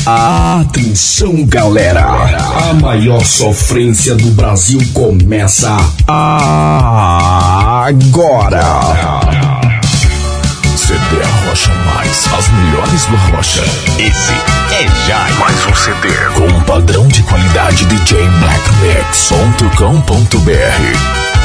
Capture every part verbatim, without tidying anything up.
Atenção, galera, a maior sofrência do Brasil começa agora. C D Arrocha Mais, as melhores do Arrocha. Esse é já mais um C D com um padrão de qualidade D J black mix ponto com ponto b r.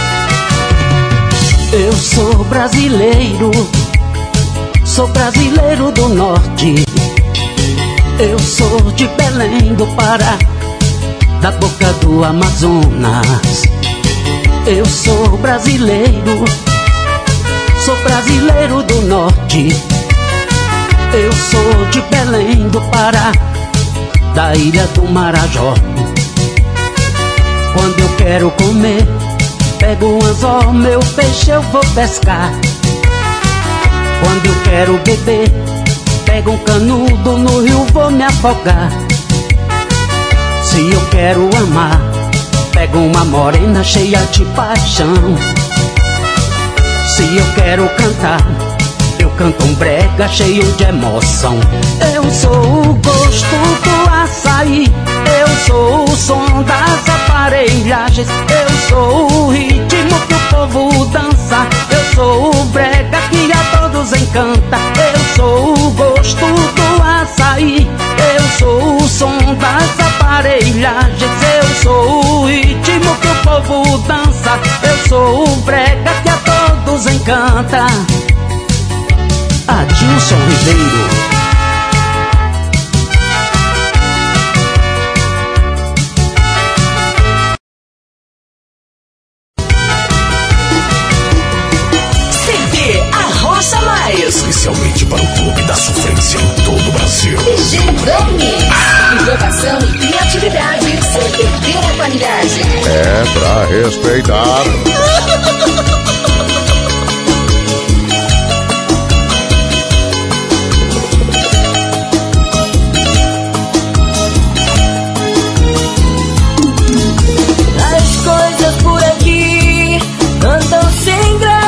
Eu sou brasileiro, sou brasileiro do norte. Eu sou de Belém do Pará, da boca do Amazonas. Eu sou brasileiro, sou brasileiro do norte. Eu sou de Belém do Pará, da ilha do Marajó. Quando eu quero comer, pego um anzol, meu peixe eu vou pescar. Quando eu quero beber, pego um canudo, no rio vou me afogar. Se eu quero amar, pego uma morena cheia de paixão. Se eu quero cantar, eu canto um brega cheio de emoção. Eu sou o gosto do açaí, eu sou o som das aparelhagens, eu sou o ritmo que o povo dança, eu sou o brega que a todos encanta. Eu sou o gosto do açaí, eu sou o som das aparelhagens, eu sou o ritmo que o povo dança, eu sou o brega que a todos encanta. Adilson Ribeiro. Especialmente para o clube da sofrência em todo o Brasil. D J Brownie. Inovação e criatividade sem perder a qualidade. É pra respeitar. As coisas por aqui andam sem graça.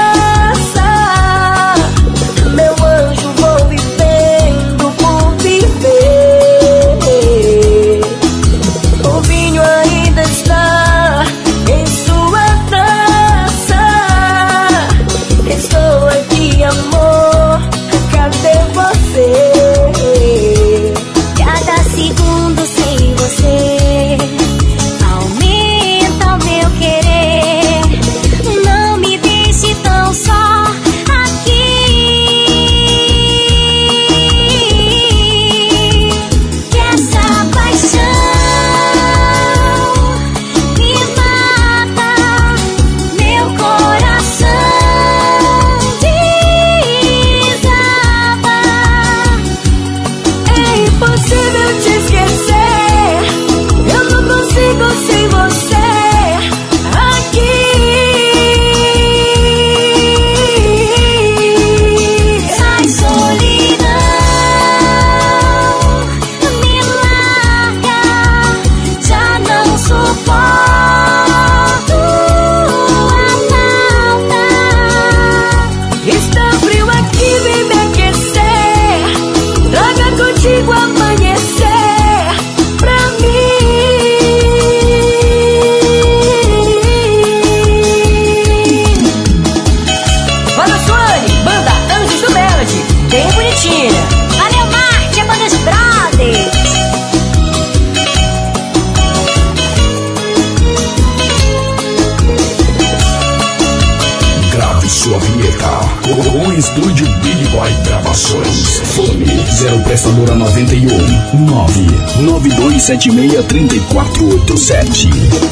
Estúdio Big Boy Gravações. Fone zero prestadora noventa e um nove nove dois sete seis três quatro oito sete.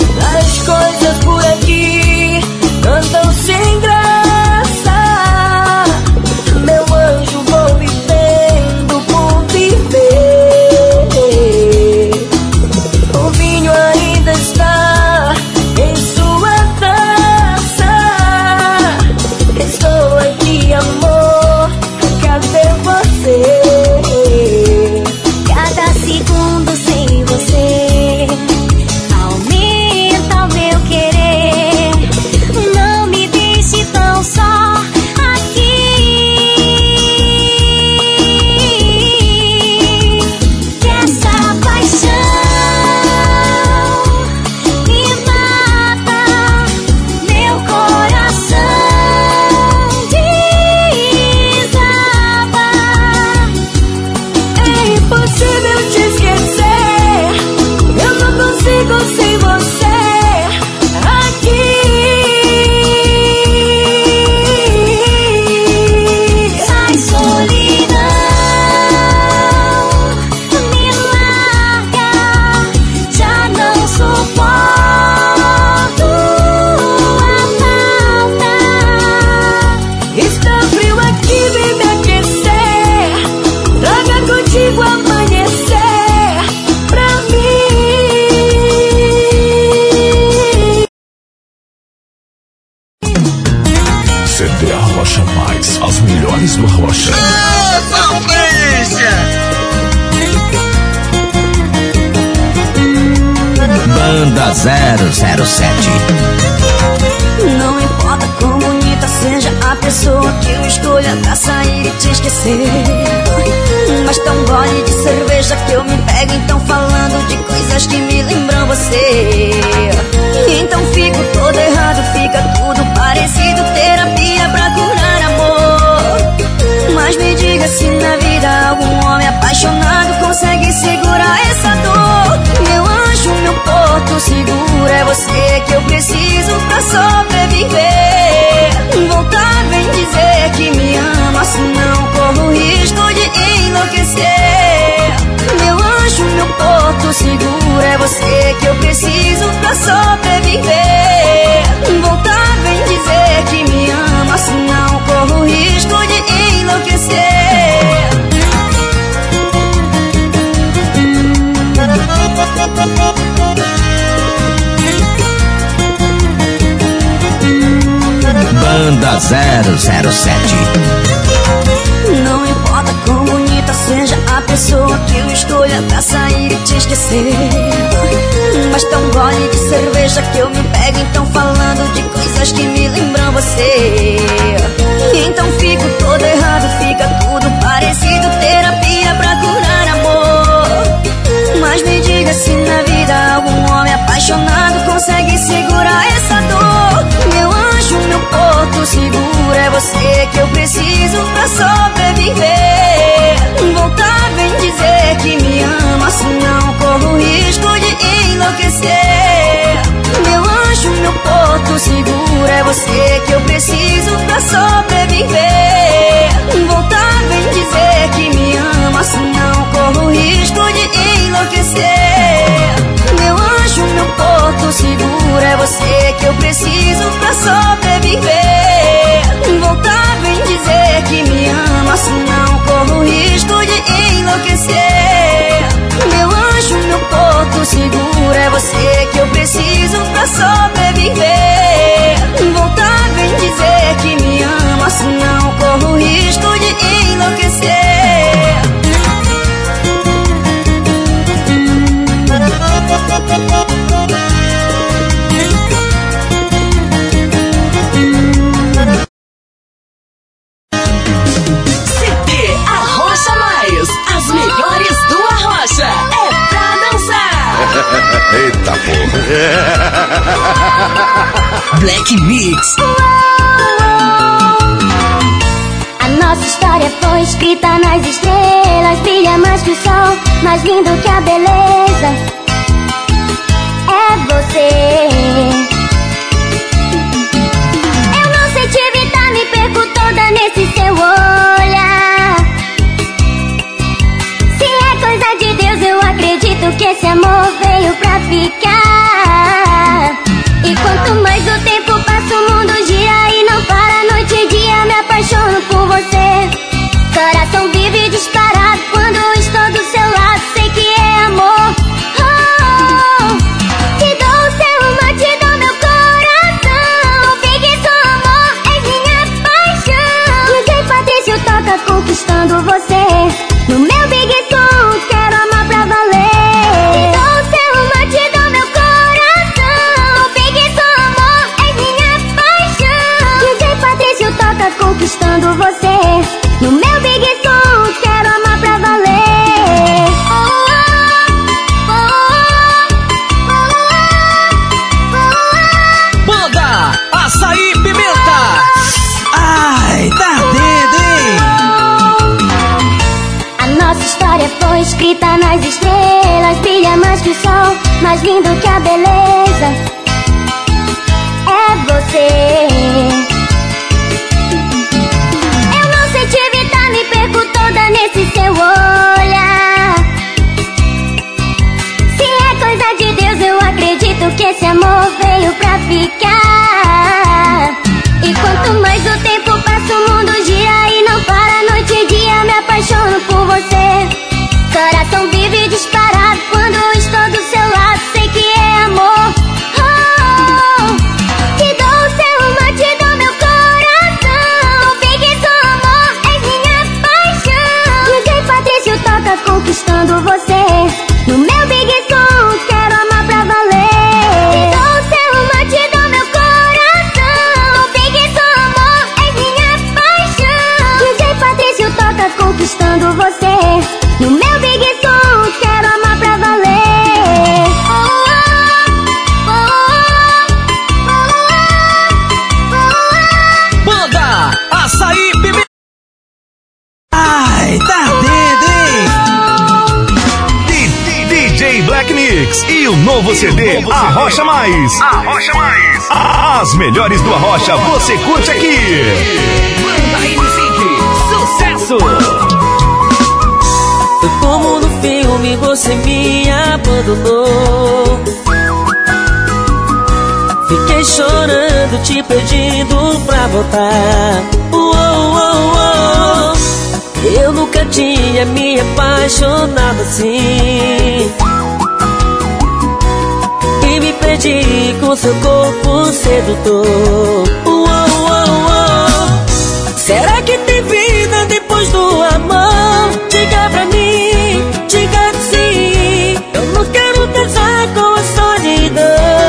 As coisas por aqui andam sem graça. Meu anjo, vou vivendo por viver. O vinho ainda está em sua taça. Estou aqui, amor, cadê você? Cada segundo sem você aumenta o meu querer. Não me deixe Banda zero zero sete. Não importa quão bonita seja a pessoa que eu escolha pra sair e te esquecer, mas tão gole de cerveja que eu me pego, então falando de coisas que me lembram você. Então fico todo errado, fica tudo parecido, terapia pra curar amor. Mas me diga se na vida algum homem apaixonado consegue segurar essa dor. Meu anjo, meu porto seguro, é você que eu preciso pra sobreviver. Voltar, vem dizer que me ama, senão corro o risco de enlouquecer. Meu anjo, meu porto seguro, é você que eu preciso pra sobreviver. Voltar, vem dizer que me ama, senão corro o risco de enlouquecer. Banda zero zero sete. Não importa quão bonita seja a pessoa que eu escolha pra sair e te esquecer, mas tão gole de cerveja que eu me pego, então falando de coisas que me lembram você. Então fico todo errado, fica tudo parecido, terapia pra curar amor. Mas me diga se na vida algum homem apaixonado consegue segurar essa dor. Meu anjo, meu porto seguro, é você que eu preciso pra sobreviver. Voltar, vem dizer que me ama, senão corro o risco de enlouquecer. Meu anjo, meu porto seguro, é você que eu preciso pra sobreviver. Voltar, vem dizer que me ama, senão corro o risco de enlouquecer. Meu anjo, meu porto seguro, é você que eu preciso pra sobreviver. Voltar, vem dizer que me ama, senão corro o risco de enlouquecer. Meu anjo, meu porto seguro, é você que eu preciso pra sobreviver. Voltar, vem dizer que me ama, senão corro o risco de enlouquecer. C D Arrocha Mais, as melhores do Arrocha, é pra dançar. Eita porra. Black Mix. A nossa história foi escrita nas estrelas, brilha mais que o sol, mais lindo que a beleza. É você. Eu não sei te evitar, me perco toda nesse seu olhar. Se é coisa de Deus, eu acredito que esse amor veio pra ficar. E quanto mais o tempo passa, o mundo gira e não para. Noite e dia me apaixono por você. Coração vive disparado quando estou do seu lado. Sei que é amor. Oh, oh, oh. Te dou o seu amor, te dou meu coração. Fique só amor, é minha paixão. D J Patrício toca conquistando você. No meu big som, quero amar pra valer. Te dou o seu amor, te dou meu coração. Fique só amor, é minha paixão. D J Patrício toca conquistando você. No meu big som, quero amar pra valer. Oh, oh, oh, oh, oh. Banda Açaí Pimenta. Ai, tá ardendo, hein? A nossa história foi escrita nas estrelas, brilha mais que o sol, mais lindo que a beleza. É você. Eu não sei te evitar, me perco toda nesse seu olhar. Se é coisa de Deus, eu acredito que esse amor veio pra ficar. E quanto mais o tempo passa, o mundo gira e não para. Noite e dia me apaixono por você. Coração vive disparado Black Mix e o novo C D Arrocha Mais. Arrocha Mais. As melhores do Arrocha você curte aqui. Manda aí, sucesso! Foi como no filme você me abandonou. Fiquei chorando, te pedindo pra voltar. Uou, uou, uou. Eu nunca tinha me apaixonado assim. E me perdi com seu corpo sedutor. Uou, uou, uou. Será que tem vida depois do amor? Diga pra mim, diga que sim. Eu não quero casar com a solidão.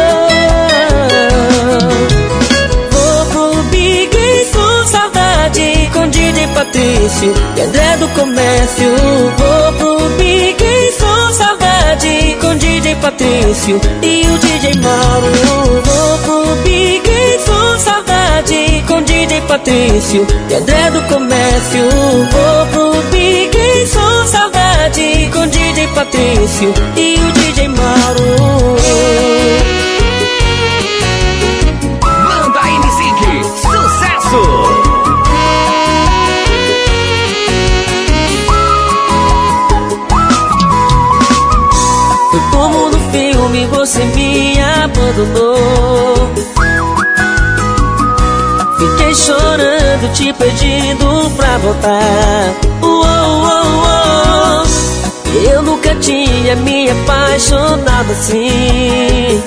Vou pro Big Sul, saudade com D J Patrício e André do Comércio. Vou pro Big Sul, saudade com D J Patrício e o D J Mauro. Vou pro Big Sul, saudade com D J Patrício e André do Comércio. Vou pro Big Sul, saudade com D J Patrício e o D J Mauro. Manda aí, Missing, sucesso! Foi como no filme você me abandonou. Fiquei chorando, te pedindo pra voltar. Uou, uou, uou. Eu nunca tinha me apaixonado assim.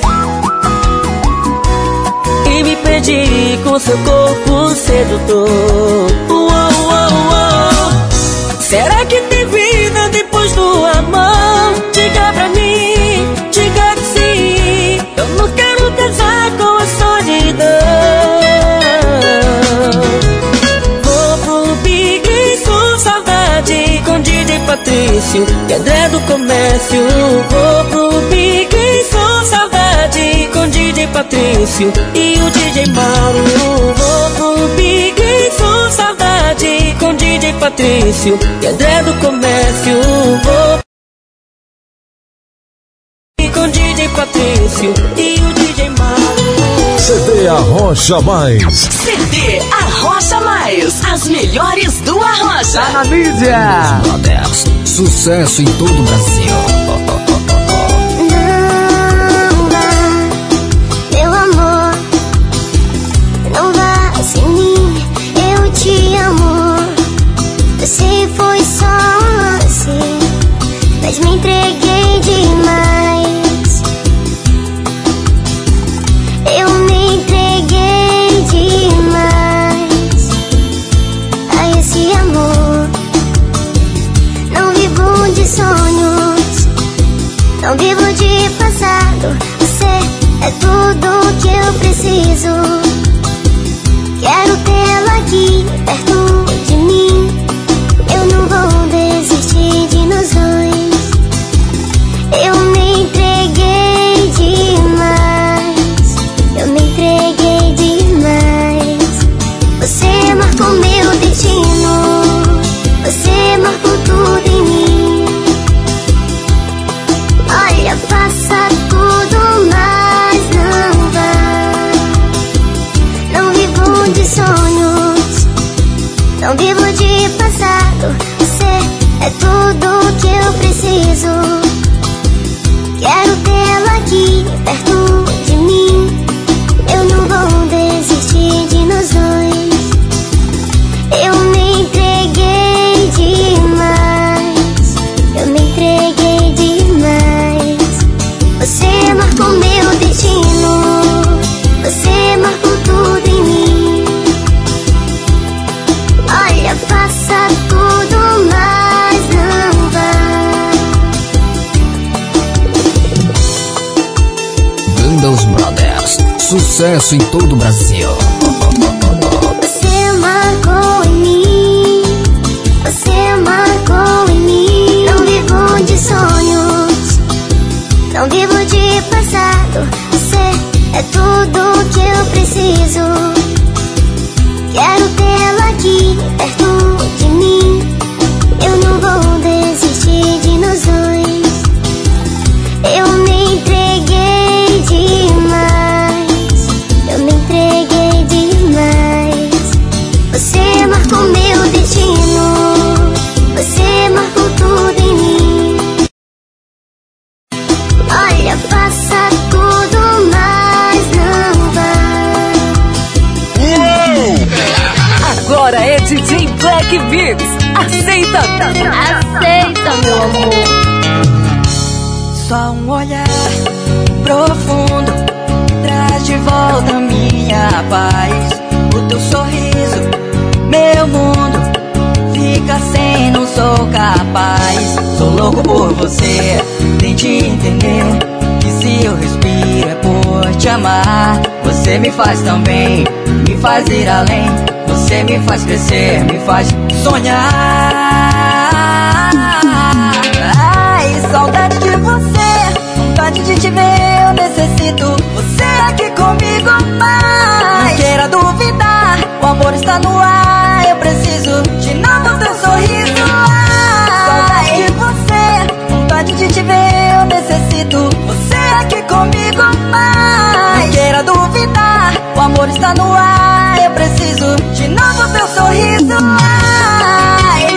E me perdi com seu corpo sedutor. Uou, uou, uou. Será que tem vida depois do amor? Diga pra mim, diga que sim. Eu não quero casar com a solidão. Vou pro Big Sul, saudade com D J Patrício e André do Comércio. Vou pro Big Sul, saudade com D J Patrício e o D J Mauro. Vou pro Big Sul, saudade com D J Patrício e André do Comércio. Vou com D J Patrício e o D J Mauro. C D Arrocha Mais. C D Arrocha Mais. As melhores do Arrocha. Tá na mídia. Brothers, sucesso em todo o Brasil. Não vá, meu amor, não vá sem mim, eu te amo. Eu sei foi só assim, mas me entreguei demais. Eu me entreguei demais a esse amor. Não vivo de sonhos, não vivo de passado. Você é tudo que eu preciso. Quero tê-lo aqui perto de mim. Eu não vou desistir de nós dois. Eu me entreguei demais. Eu me entreguei demais. Você marcou meu destino. Você marcou tudo em mim. Olha, faça tudo, mas não vá. Não vivo de sonhos, não vivo de passado. Você é tudo que eu preciso. Quero tê-lo aqui perto de mim. Eu não vou desistir de nós dois. Eu me entreguei demais. Eu me entreguei demais. Você marcou meu destino. Você marcou tudo em mim. Olha, faça tudo, mas não vá. Banda Brothers, sucesso em todo o Brasil. Você marcou em mim. Você marcou em mim. Não vivo de sonhos, não vivo de passado. Você é tudo que eu preciso. Quero tê-lo aqui perto de mim. Eu não vou desistir de nós dois. Eu Mix. Aceita! Aceita, meu amor. Só um olhar profundo traz de volta minha paz. O teu sorriso, meu mundo fica sem, não sou capaz. Sou louco por você, tente entender que se eu respiro é por te amar. Você me faz tão bem, me faz ir além. Você me faz crescer, me faz sonhar. Ai, saudade de você, vontade de te ver, eu necessito você aqui comigo mais. Não queira duvidar, o amor está no ar. Eu preciso de novo teu sorriso. Saudade de você, vontade de te ver, eu necessito você aqui comigo mais. Não queira duvidar, o amor está no ar. Eu preciso de novo teu sorriso. Ai.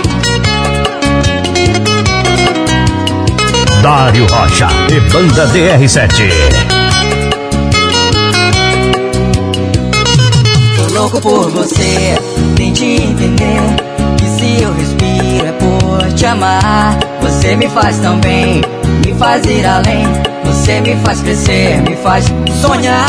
Dário Rocha e Banda D R sete. Tô louco por você, tente entender que se eu respiro é por te amar. Você me faz tão bem, me faz ir além. Você me faz crescer, me faz sonhar.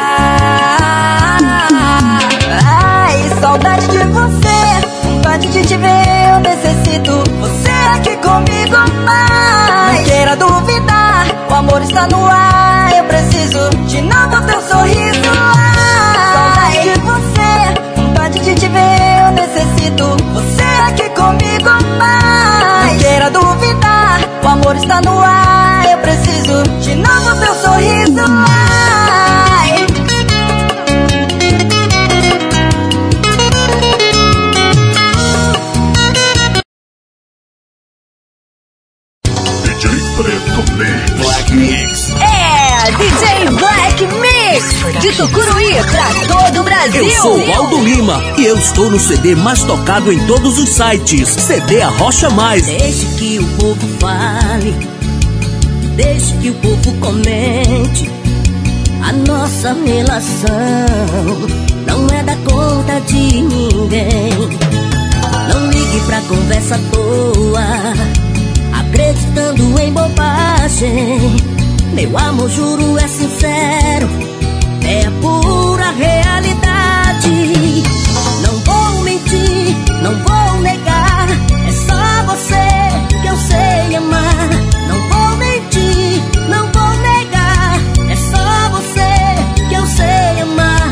Ai, saudade de você, vontade de te ver, eu necessito você aqui comigo mais. Não queira duvidar, o amor está no ar. Eu preciso de novo teu sorriso. Saudade de você, vontade de te ver, eu necessito você aqui comigo mais. Não queira duvidar, o amor está no ar. Eu preciso de novo teu sorriso. Ai. Black Mix. É D J Black Mix, de Tucuruí pra todo o Brasil. Eu sou o Aldo Lima e eu estou no C D mais tocado em todos os sites. C D Arrocha Mais. Deixe que o povo fale, deixe que o povo comente. A nossa relação não é da conta de ninguém. Não ligue pra conversa à toa, acreditando em bobagem. Meu amor, juro, é sincero, é a pura realidade. Não vou mentir, não vou negar, é só você que eu sei amar. Não vou mentir, não vou negar, é só você que eu sei amar.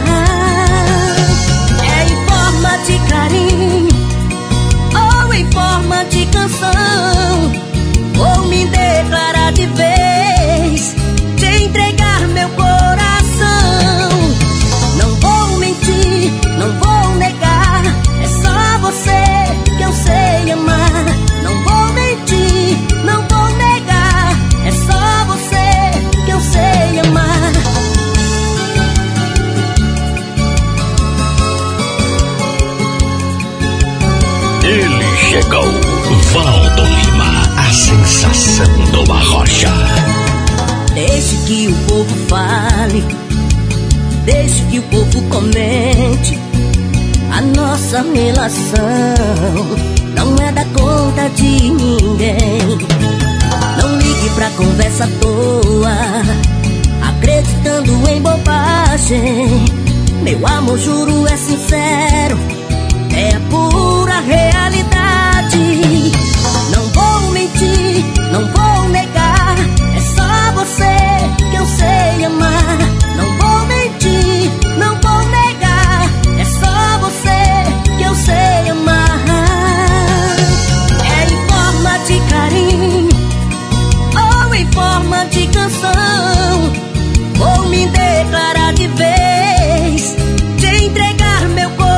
É em forma de carinho ou em forma de canção, vou me declarar de vez, te entregar meu coração. Não vou mentir, não vou negar, é só você que eu sei amar. Não vou mentir, não vou negar, é só você que eu sei amar. Ele chegou, Valdo Lima, a sensação do Arrocha. Deixe que o povo fale, deixe que o povo comente. A nossa relação não é da conta de ninguém. Não ligue pra conversa à toa, acreditando em bobagem. Meu amor, juro, é sincero, é a pura realidade. Não vou mentir, não vou negar, é só você que eu sei amar. Não vou mentir, não vou negar, é só você que eu sei amar. É em forma de carinho ou em forma de canção, vou me declarar de vez, te entregar meu coração.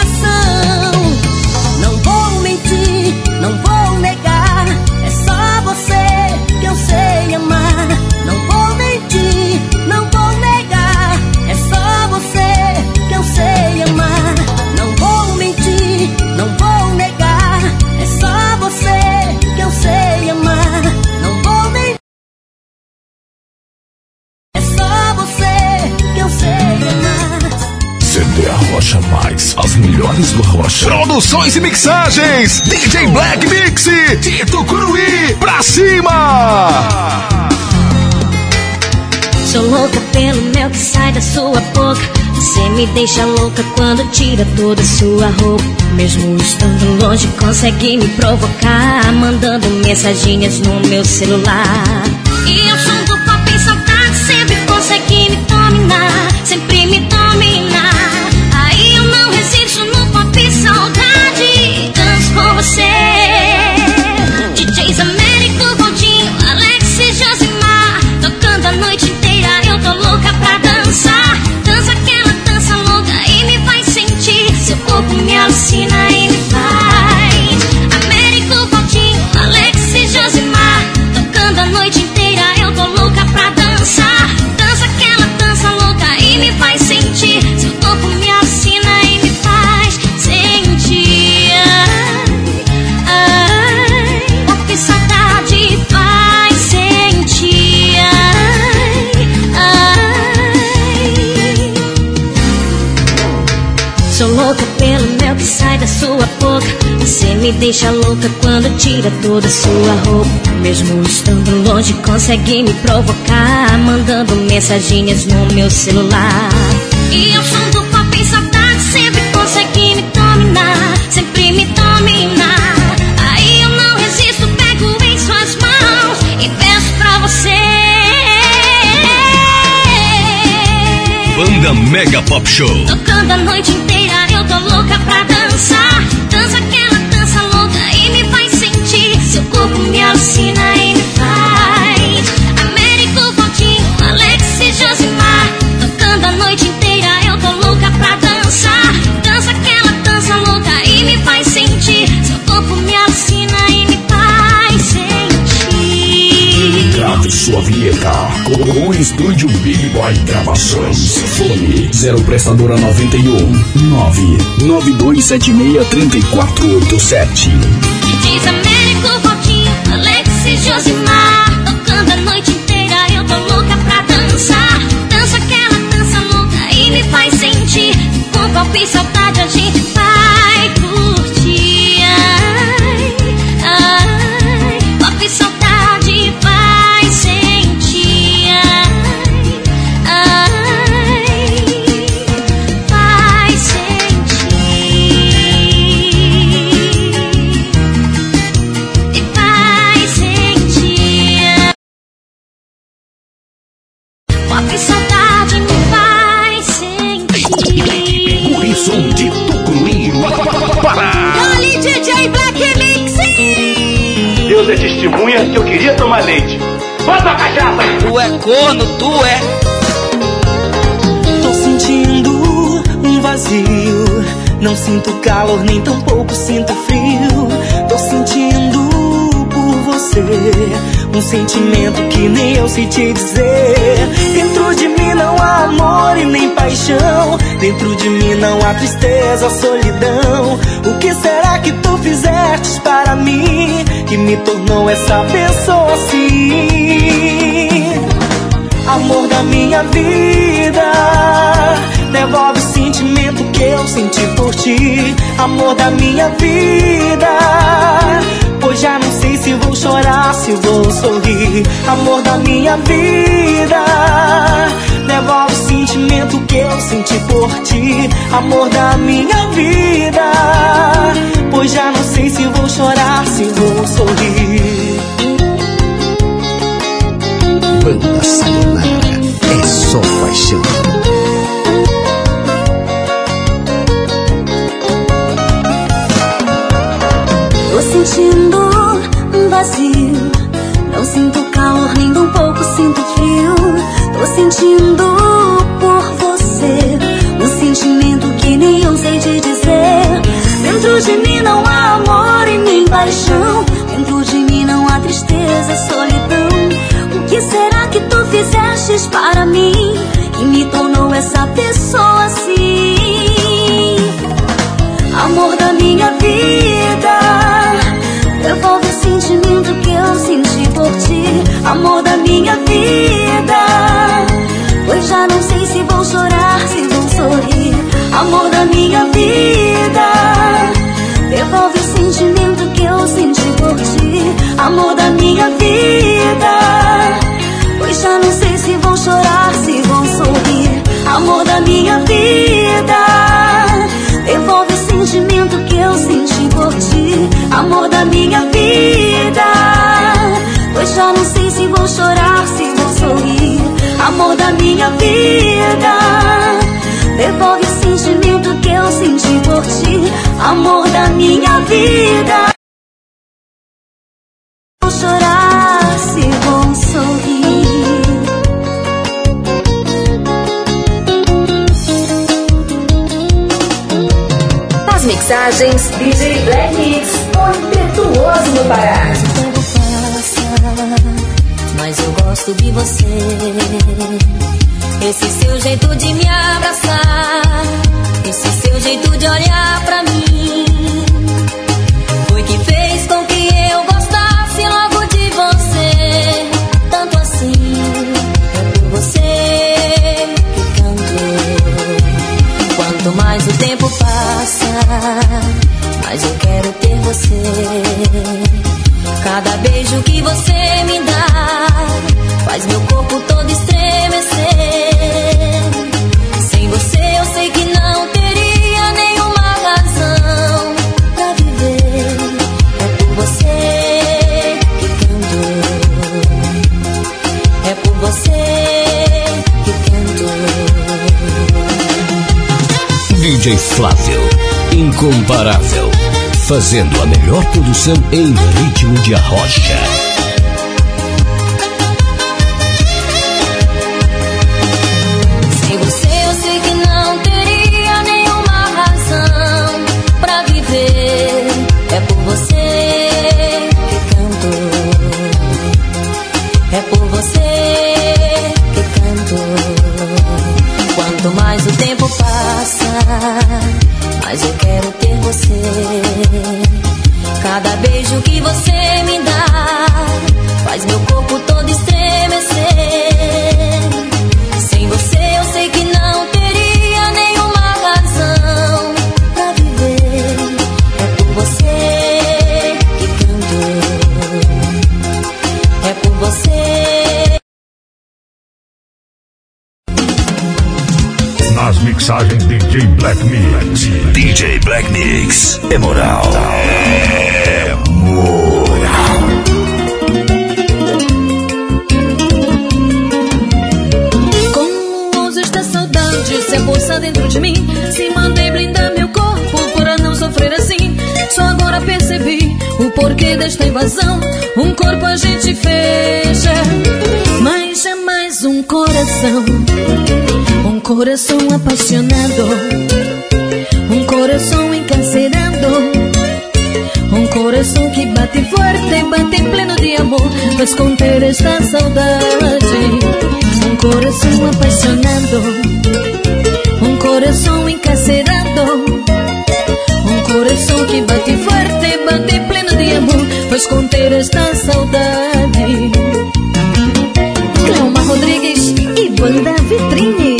Não vou mentir, não vou negar, é só você que eu sei amar. Não vou mentir, não vou negar, é só você que eu sei amar. Não vou mentir, não vou negar, é só você que eu sei amar. Arrocha Mais, as melhores do Arrocha. Produções e mixagens, D J Black Mix, Tito Curuí, pra cima! Sou louca pelo mel que sai da sua boca. Você me deixa louca quando tira toda a sua roupa. Mesmo estando longe consegue me provocar, mandando mensaginhas no meu celular. E eu sou do pop em saudade, sempre consegui me dominar, sempre me dominar. Aí eu não resisto no pop e saudade, danço com você. D Js Américo, Goldinho, Alex e Josimar, tocando a noite inteira, eu tô louca pra dançar. Dança aquela dança louca e me faz sentir, seu corpo me alucina e me faz. Américo, Goldinho, Alex e Josimar, tocando a noite inteira, eu tô louca pra dançar. Dança aquela dança louca e me faz sentir, seu corpo me alucina e me faz sentir. Ai, ai, que saudade faz sentir. Ai, ai. Sou louca pelo mel que sai da sua boca. Você me deixa louca quando tira toda a sua roupa. Mesmo estando longe consegue me provocar, mandando mensaginhas no meu celular. E eu sou do pop em saudade, sempre consegui me dominar, sempre me dominar. Aí eu não resisto, pego em suas mãos e peço pra você. Banda Mega Pop Show. Tocando a noite inteira, eu tô louca pra dançar. Dança aquela dança louca e me faz sentir, seu corpo me alucina e me faz. Américo, Valtinho, Alex e Josimar, tocando a noite inteira, eu tô louca pra dançar. Dança aquela dança louca e me faz sentir, seu corpo me alucina e me faz sentir. Grave sua vinheta com o Estúdio Big Boy Gravações. Fone zero prestadora noventa e um nove nove dois sete seis três quatro oito sete. Diz Américo, Valtinho, Alex e Josimar, tocando a noite inteira, eu tô louca pra dançar. Dança aquela dança louca e me faz sentir, com pop e saudade a gente vai curtir. Ai, ai, pop e saudade faz sentir. Ai, ai, faz sentir. E faz sentir. Pop e saudade me faz sentir. Por isso, de Tucuruí, Pará. Dali D J Black Mix. Deus é testemunha que eu queria tomar leite. Bota a cachaça! Tu é corno, tu é. Tô sentindo um vazio. Não sinto calor, nem tampouco sinto frio. Tô sentindo por você um sentimento que nem eu sei te dizer. Dentro de mim não há amor e nem paixão. Dentro de mim não há tristeza, solidão. O que será que tu fizeste para mim, que me tornou essa pessoa assim? Amor da minha vida, devolve o sentimento que eu senti por ti. Amor da minha vida, pois já não sei se vou chorar, se vou sorrir. Amor da minha vida, devolve o sentimento que eu senti por ti. Amor da minha vida, pois já não sei se vou chorar, se vou sorrir. Banda Sayonara, é só paixão. Tô sentindo um vazio. Não sinto calor, nem tão pouco sinto frio. Tô sentindo por você um sentimento que nem eu sei te dizer. Dentro de mim não há amor e nem paixão. Dentro de mim não há tristeza, solidão. O que será que tu fizestes para mim, que me tornou essa pessoa assim? Amor da minha vida, devolve o sentimento que eu senti por ti. Amor da minha vida, pois já não sei se vou chorar, se vou sorrir. amor da minha vida. Devolve o sentimento que eu senti por ti, amor da minha vida. Pois já não sei se vão chorar, se vão sorrir, amor da minha vida. Devolve o sentimento que eu senti por ti, amor da minha vida. Pois já não sei se vou chorar, se vou sorrir, amor da minha vida. Devolve o sentimento que eu senti por ti, amor da minha vida. Vou chorar, se vou sorrir. As mixagens D J Black Mix, o impetuoso no Pará. Mas eu gosto de você, esse seu jeito de me abraçar, esse seu jeito de olhar pra mim, foi que fez com que eu gostasse logo de você. Tanto assim, é por você que canto. Quanto mais o tempo passa, mais eu quero ter você. Cada beijo que você me dá faz meu corpo todo estremecer. Sem você eu sei que não teria nenhuma razão pra viver. É por você que canto, é por você que canto. D J Flávio, incomparável, fazendo a melhor produção em ritmo de arrocha. Sem você eu sei que não teria nenhuma razão pra viver. É por você que canto, é por você que canto. Quanto mais o tempo passa, mas eu quero ter você. Cada beijo que você me dá faz meu corpo todo estremecer. Sem você eu sei que não teria nenhuma razão pra viver. É por você que canto, é por você. Nas mixagens D J Black Mix. D J Black Mix é moral. É moral. Como ousa esta saudade se apossar dentro de mim? Se mandei blindar meu corpo para não sofrer assim. Só agora percebi o porquê desta invasão. Um corpo a gente fecha, mas jamais um coração. Um coração apaixonado, um coração encarcerado, um coração que bate forte, bate em pleno de amor, mas conter esta saudade. Um coração apaixonado, um coração encarcerado, um coração que bate forte, bate em pleno de amor, mas conter esta saudade. Cleoma Rodrigues e Banda Vitrine.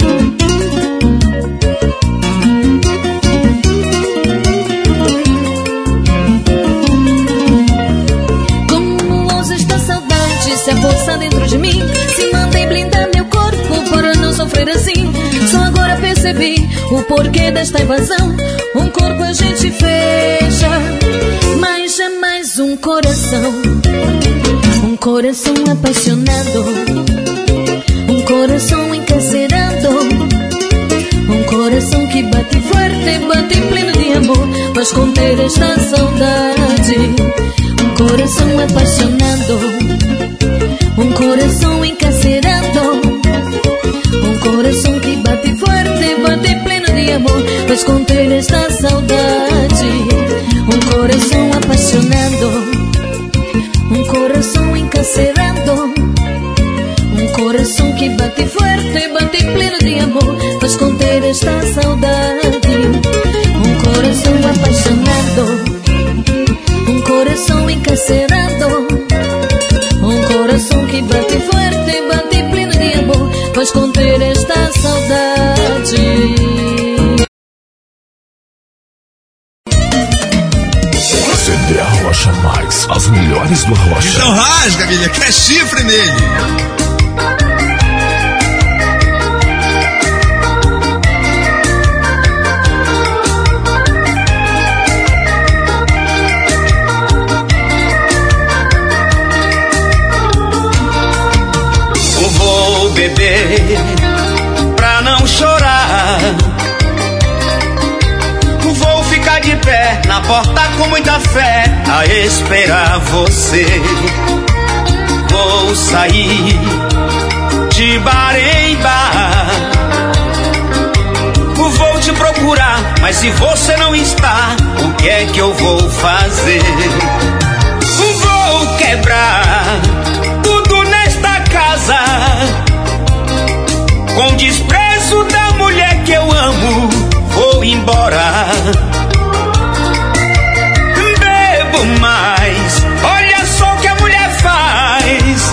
Se apossar dentro de mim, se mantém blindar meu corpo para não sofrer assim. Só agora percebi o porquê desta invasão. Um corpo a gente fecha, mas jamais um coração. Um coração apaixonado, um coração encarcerado, um coração que bate forte, bate em pleno de amor, mas conter esta saudade. Um coração apaixonado, um coração encarcerado, um coração que bate forte, bate em pleno de amor, mas conter esta saudade. Um coração apaixonado, um coração encarcerado, um coração que bate forte, bate em pleno de amor, mas conter esta saudade. Um coração apaixonado, um coração encarcerado, um coração que bate forte, bate em pleno de amor, mas conter esta saudade. é chifre nele. Vou beber pra não chorar. Vou ficar de pé na porta com muita fé a esperar você. Vou sair de bar em bar. Vou te procurar, mas se você não está, o que é que eu vou fazer? Vou quebrar tudo nesta casa, com desprezo da mulher que eu amo, vou embora. Bebo mais, olha só o que a mulher faz.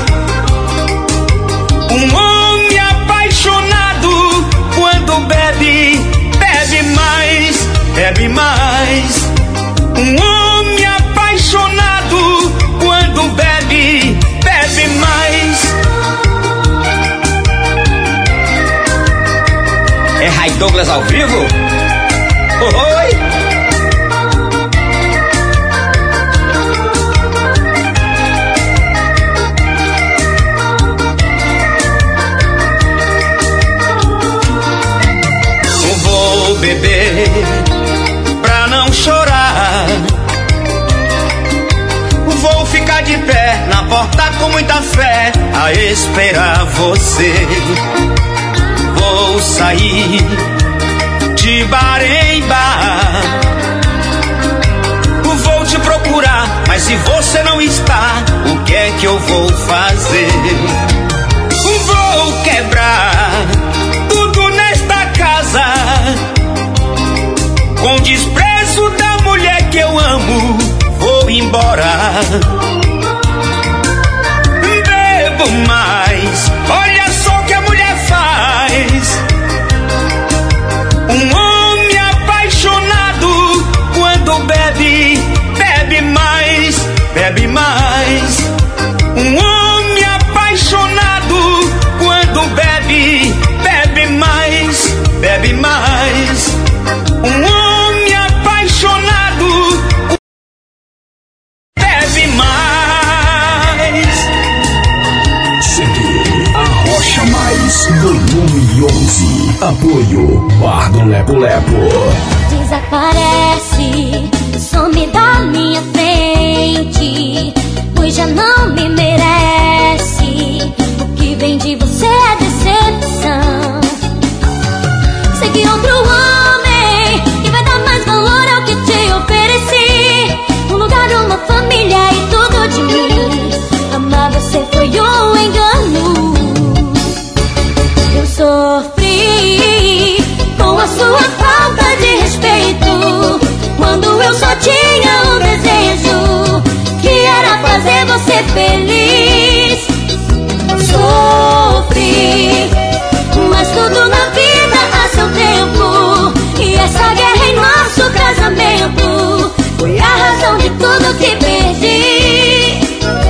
Um homem apaixonado, quando bebe, bebe mais, bebe mais. Um homem apaixonado, quando bebe, bebe mais. É Ray Douglas ao vivo? Oi! Vou beber pra não chorar. Vou ficar de pé na porta com muita fé a esperar você. Vou sair de bar em bar. Vou te procurar, mas se você não está, o que é que eu vou fazer? Vou quebrar tudo nesta casa, com desprezo da mulher que eu amo, vou embora. Bebo mais, olha só o que a mulher faz. Um homem apaixonado, quando bebe, bebe mais, bebe mais. Um homem apaixonado, quando bebe, bebe mais, bebe mais. Um homem apaixonado, bebe mais. C D Arrocha Mais volume onze. Apoio Bar do Lepo Lepo. Desaparece, some da minha frente, pois já não me merece. O que vem de você é decepção. Segui outro homem que vai dar mais valor ao que te ofereci. Um lugar, uma família e tudo de mim. Amar você foi um engano. Eu sofri com a sua falta de respeito, quando eu só tinha um desejo, que era fazer você feliz. Sofri, mas tudo na vida a seu tempo, e essa guerra em nosso casamento foi a razão de tudo que perdi.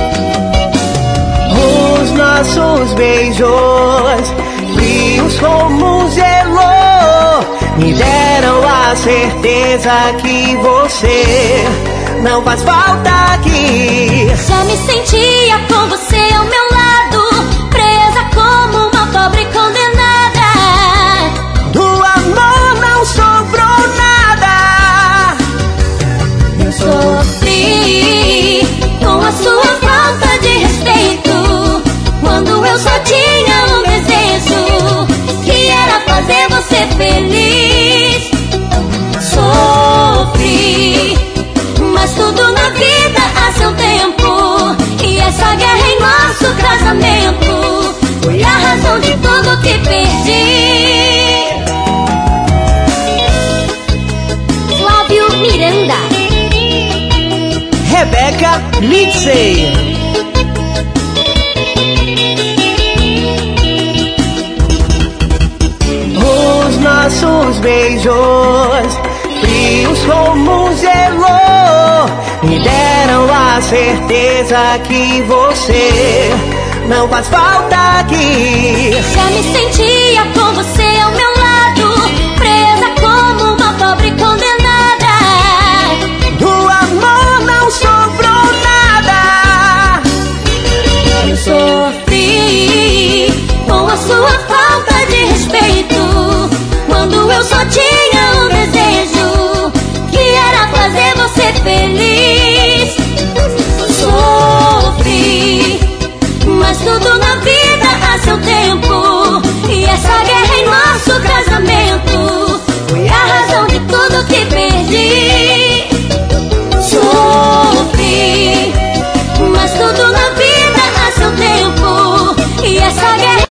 Os nossos beijos, frios como um gelo, me deram a certeza que você não faz falta aqui. Já me sentia com você ao meu lado, presa como uma pobre condenada. Do amor não sobrou nada. Eu sofri com a sua falta de respeito, quando eu só tinha um desejo, que era fazer você feliz. Sofri, mas tudo na vida a seu tempo, e essa guerra em nosso casamento foi a razão de tudo que perdi. Flávio Miranda, Rebeca Lindsay. Os nossos beijos, frios como um gelo, me deram a a certeza que você não faz falta aqui. Já me sentia com você ao meu lado, presa como uma pobre condenada. Do amor não sobrou nada. Eu sofri com a sua falta de respeito, quando eu só tinha um desejo, que era fazer você feliz. Sofri, mas tudo na vida a seu tempo, e essa guerra em nosso casamento foi a razão de tudo que perdi. Sofri, mas tudo na vida a seu tempo, e essa guerra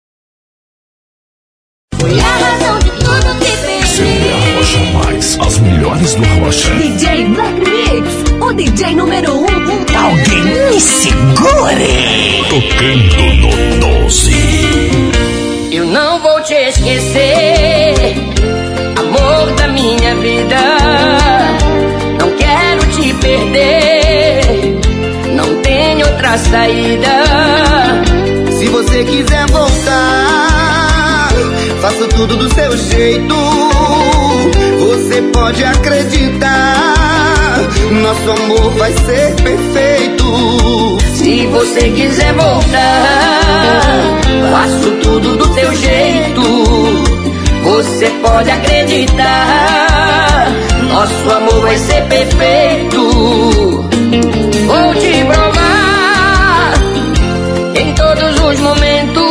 foi a razão de tudo que perdi. C D Arrocha Mais, as melhores do Arrocha. D J Black Mix, o D J número um. Alguém me segure. Tocando no doze. Eu não vou te esquecer, amor da minha vida. Não quero te perder, não tem outra saída. Se você quiser voltar, faço tudo do seu jeito. Você pode acreditar, nosso amor vai ser perfeito. Se você quiser voltar, faço tudo do teu jeito. Você pode acreditar, nosso amor vai ser perfeito. Vou te provar em todos os momentos.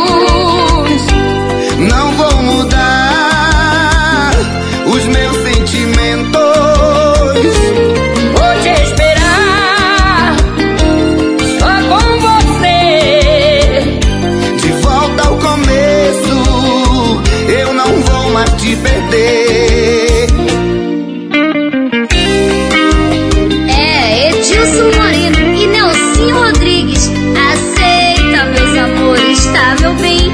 Não vou mudar os meus sentimentos. Vou te esperar só com você. De volta ao começo, eu não vou mais te perder. É, Edilson Moreno e Nelsinho Rodrigues. Aceita, meus amores, tá, meu bem?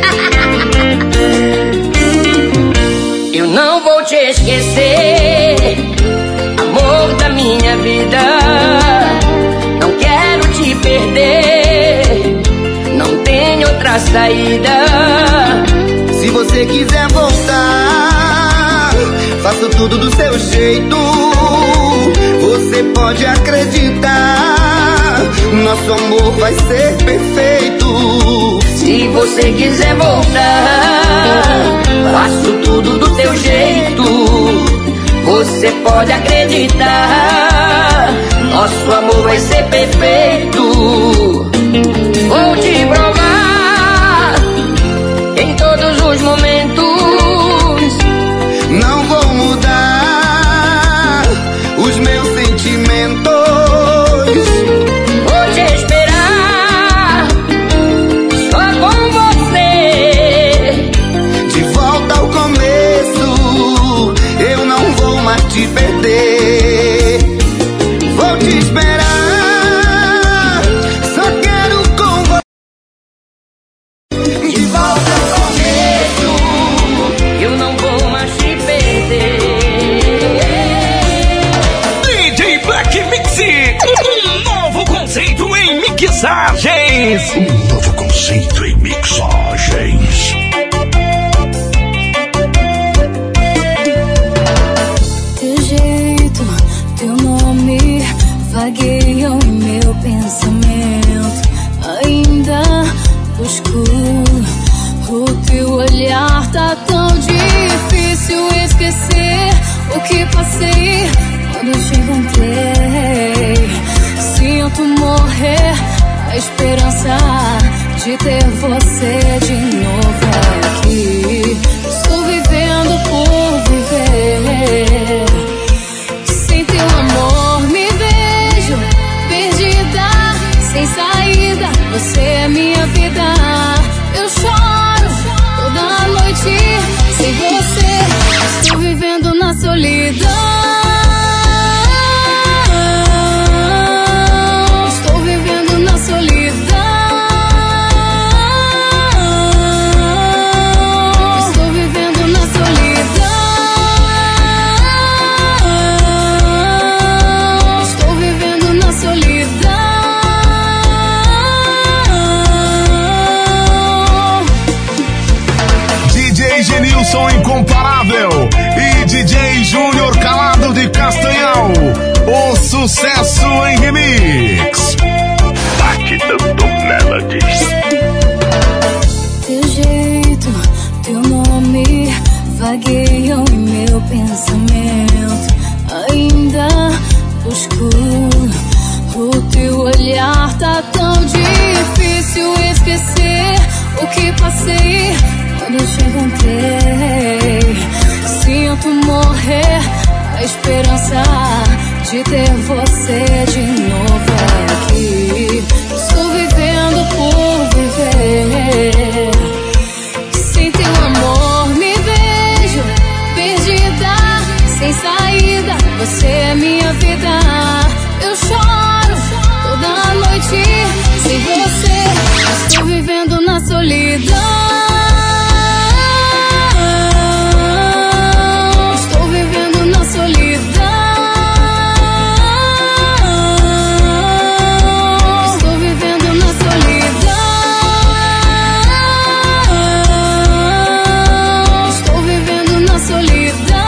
Eu não vou te esquecer, amor da minha vida. Não quero te perder, não tem outra saída. Se você quiser voltar, faço tudo do seu jeito. Você pode acreditar, nosso amor vai ser perfeito. Se você quiser voltar, faço tudo do teu jeito. Você pode acreditar, nosso amor vai ser perfeito. Vou te provar em todos os momentos. Não vou mudar os meus sentimentos. Vou te esperar só com você. De volta ao começo, eu não vou mais te perder. Vou te esperar, só quero com você. De volta ao começo, eu não vou mais te perder. D J Black Mix, um novo conceito em mixagens. Um novo conceito em mixagens. Teu jeito, teu nome vagueiam em meu pensamento. Ainda busco o teu olhar. Tá tão difícil esquecer o que passei quando eu te encontrei. Sinto morrer a esperança de ter você de novo aqui. Estou vivendo por viver. Sem teu amor me vejo perdida, sem saída. Você é minha vida. Eu choro toda noite sem você. Estou vivendo na solidão. Estou vivendo na solidão. som incomparável. E D J Júnior Calado de Castanhal, o sucesso em remix. Batidão do Melodies. Teu jeito, teu nome vagueiam em meu pensamento. Ainda busco o teu olhar, tá tão difícil esquecer o que passei quando eu te encontrei. Sinto morrer a esperança de ter você de novo aqui. Estou vivendo por viver. Sem teu amor me vejo perdida, sem saída, você é minha vida. Eu choro toda noite sem você. Estou vivendo na solidão. Estou vivendo na solidão. Estou vivendo na solidão. Estou vivendo na solidão.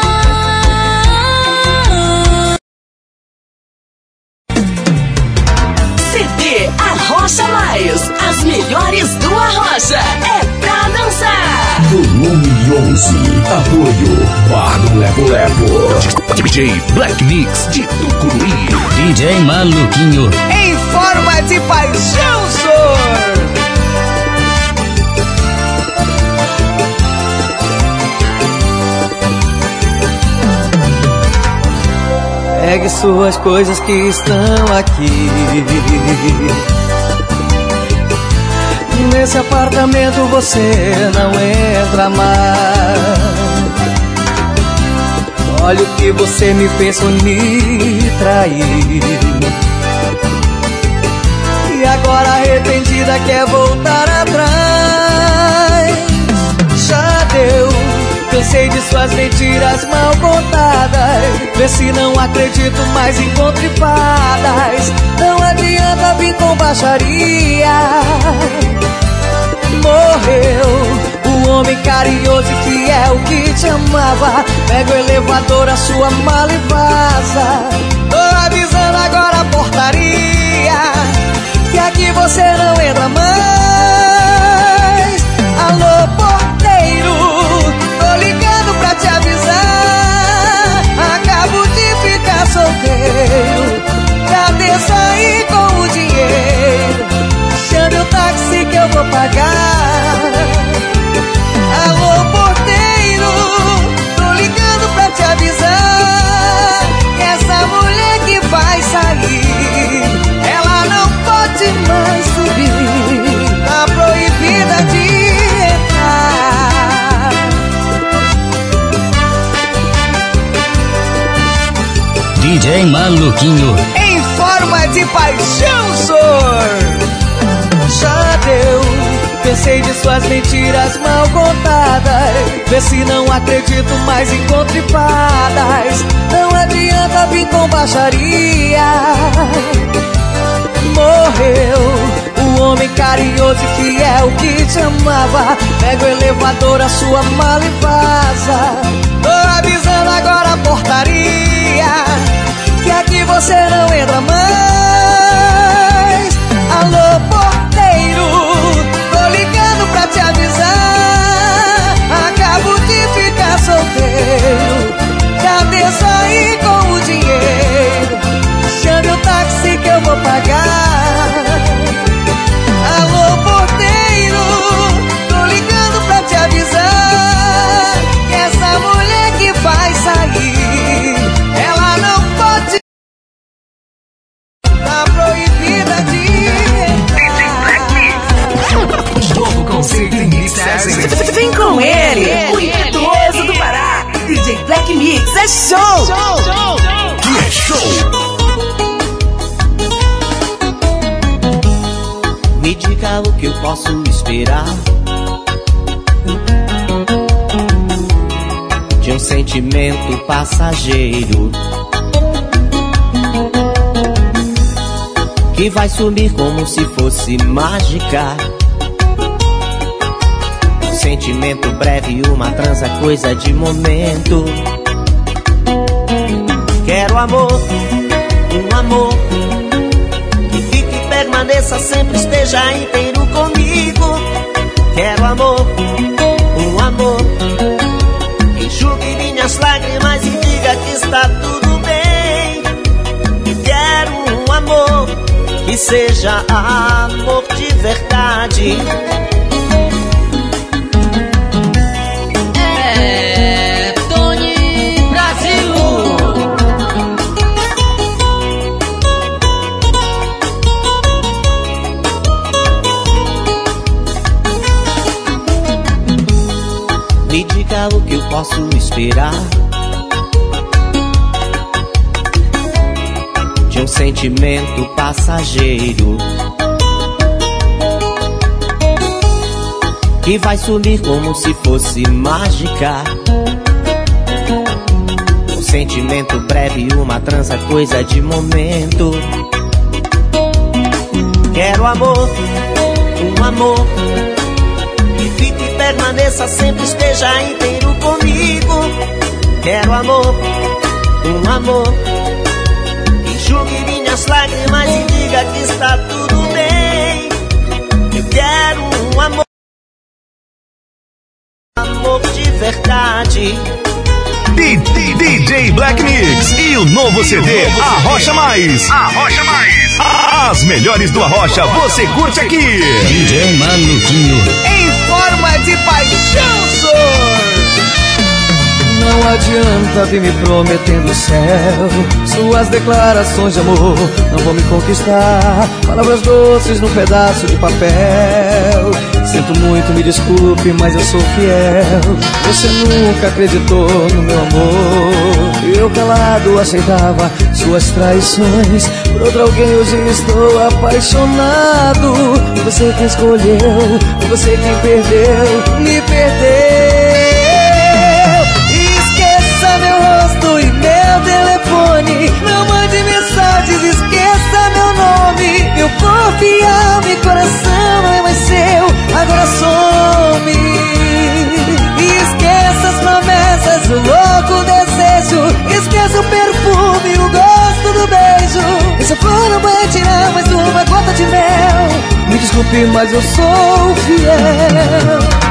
C D Arrocha Mais, as melhores do Arrocha, é pra dançar. Volume onze, apoio Bar do Levo Levo. D J Black Mix de Tucuruí. D J Maluquinho. Em forma de paixão, senhor. Pegue suas coisas que estão aqui. Nesse apartamento você não entra mais. Olha o que você me fez, foi me trair. E agora arrependida quer voltar atrás. Já deu, cansei de suas mentiras mal contadas. Vê se não acredito mais, encontre fadas. Não adianta vir com baixaria. Morreu o homem carinhoso e fiel que te amava. Pega o elevador, a sua mala e vaza. Tô avisando agora a portaria que aqui você não entra mais. Alô, porteiro, tô ligando pra te avisar. Acabo de ficar solteiro. Cadê sair com o dinheiro? Chame o táxi que eu vou pagar. Alô, porteiro, tô ligando pra te avisar que essa mulher que vai sair, ela não pode mais subir. Tá proibida de entrar. D J Maluquinho. Em forma de paixão, senhor. Já deu, cansei de suas mentiras mal contadas. Vê se não acredito mais, encontre fadas. Não adianta vir com baixaria. Morreu o homem carinhoso e fiel que te amava. Pega o elevador, a sua mala e vaza. Tô avisando agora a portaria que aqui você não entra mais. Alô, porteiro, tô ligando pra te avisar. Acabo de ficar solteiro. Cadê sair com o dinheiro? Chame o táxi que eu vou pagar. Alô, porteiro, tô ligando pra te avisar que essa mulher que vai sair, ela não pode. Tá proibida de entrar. Novo conceito em mixagem. Vem com ele, o impetuoso do Pará. D J Black Mix é show. Show, show, Que é show. Me diga o que eu posso esperar de um sentimento passageiro que vai sumir como se fosse mágica. sentimento breve, uma transa, coisa de momento. Quero amor, um amor que fique e permaneça, sempre esteja inteiro comigo. Quero amor, um amor que enxugue minhas lágrimas e diga que está tudo bem. Quero um amor que seja amor de verdade. É Tony Brasil. Me diga o que eu posso esperar de um sentimento passageiro que vai sumir como se fosse mágica. Um sentimento breve, uma transa, coisa de momento. Quero amor, um amor que fique e permaneça, sempre esteja inteiro comigo. Quero amor, um amor que enxugue minhas lágrimas e diga que está tudo bem. Eu quero um amor, amor de verdade. D J Black Mix e o novo C D Arrocha Mais. Arrocha Mais. As melhores do Arrocha você curte aqui. D J Maluquinho. Em forma de paixão, sou. Não adianta vir me prometendo o céu, suas declarações de amor não vão me conquistar. Palavras doces num pedaço de papel. Sinto muito, me desculpe, mas eu sou fiel. Você nunca acreditou no meu amor. Eu calado aceitava suas traições. Por outro alguém hoje estou apaixonado. Você quem escolheu, você quem perdeu, me perdeu. E meu telefone, não mande mensagens, esqueça meu nome. Meu corpo e alma e coração não é mais seu, agora some. E esqueça as promessas, o louco desejo. Esqueça o perfume, o gosto do beijo. Essa flor não vai tirar mais uma gota de mel. Me desculpe, mas eu sou fiel.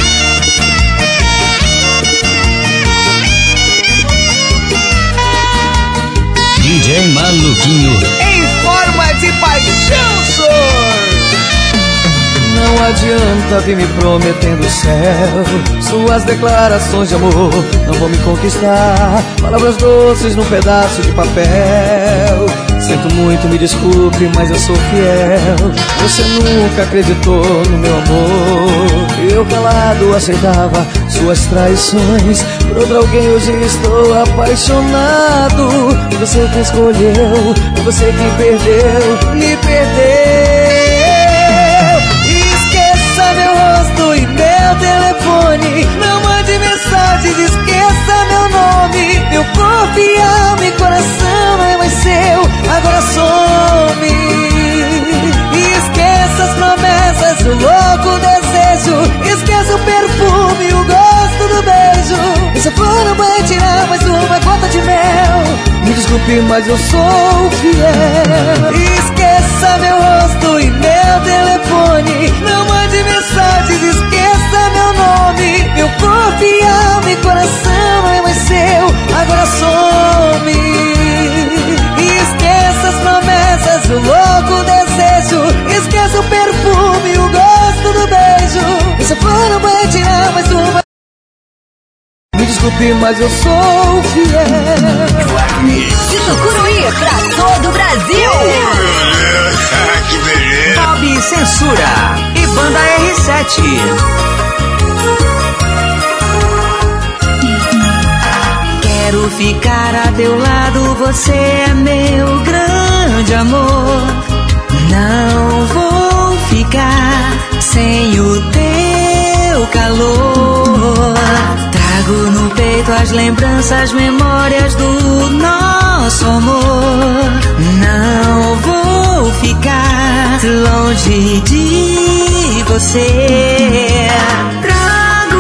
D J Maluquinho. Em forma de paixão, sou. Não adianta vir me prometendo o céu, suas declarações de amor não vão me conquistar. Palavras doces num pedaço de papel. Sinto muito, me desculpe, mas eu sou fiel. Você nunca acreditou no meu amor. Eu calado aceitava suas traições. Por outro alguém hoje estou apaixonado. Você que escolheu, você que perdeu, me perdeu. Esqueça meu rosto e meu telefone. Não mande mensagens, esqueça meu nome. Meu corpo e alma e coração não é mais seu, agora some. E esqueça as promessas, o louco desejo. Esqueça o perfume, o gosto do beijo. Essa flor não vai tirar mais uma gota de mel. Me desculpe, mas eu sou fiel. Esqueça meu rosto e meu telefone. Não mande mensagens, esqueça meu nome. Meu corpo e alma e coração não é mais seu, agora some. E esqueça as promessas, o louco desejo. Esqueça o perfume, o gosto do beijo. Essa flor não vai tirar mais uma. Me desculpe, mas eu sou fiel. De Tucuruí pra todo o Brasil. Que beleza. Bob Censura e Banda R sete. Quero ficar a teu lado, você é meu grande amor. Não vou ficar sem o teu calor. Trago no peito as lembranças, memórias do nosso amor. Não vou ficar longe de você. Trago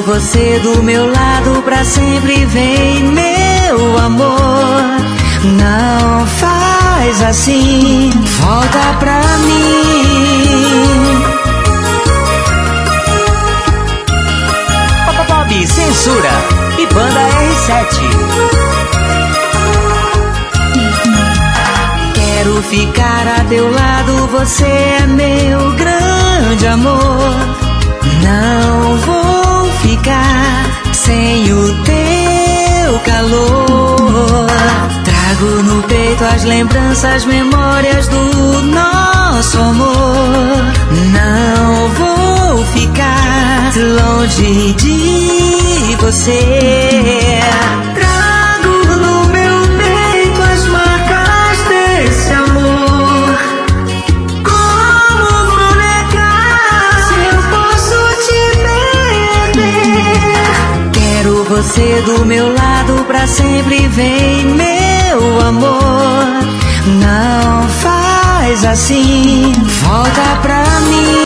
você do meu lado pra sempre, vem meu amor. Não faz assim, volta pra mim. Pop Bob Censura e Banda R sete. Quero ficar a teu lado, você é meu grande amor. Não vou ficar sem o teu calor. Trago no peito as lembranças, memórias do nosso amor. Não vou ficar longe de você. Trago no meu peito as marcas desse amor. Como vou negar se eu posso te perder? Quero você do meu lado pra sempre, vem meu amor. Não faz assim, volta pra mim.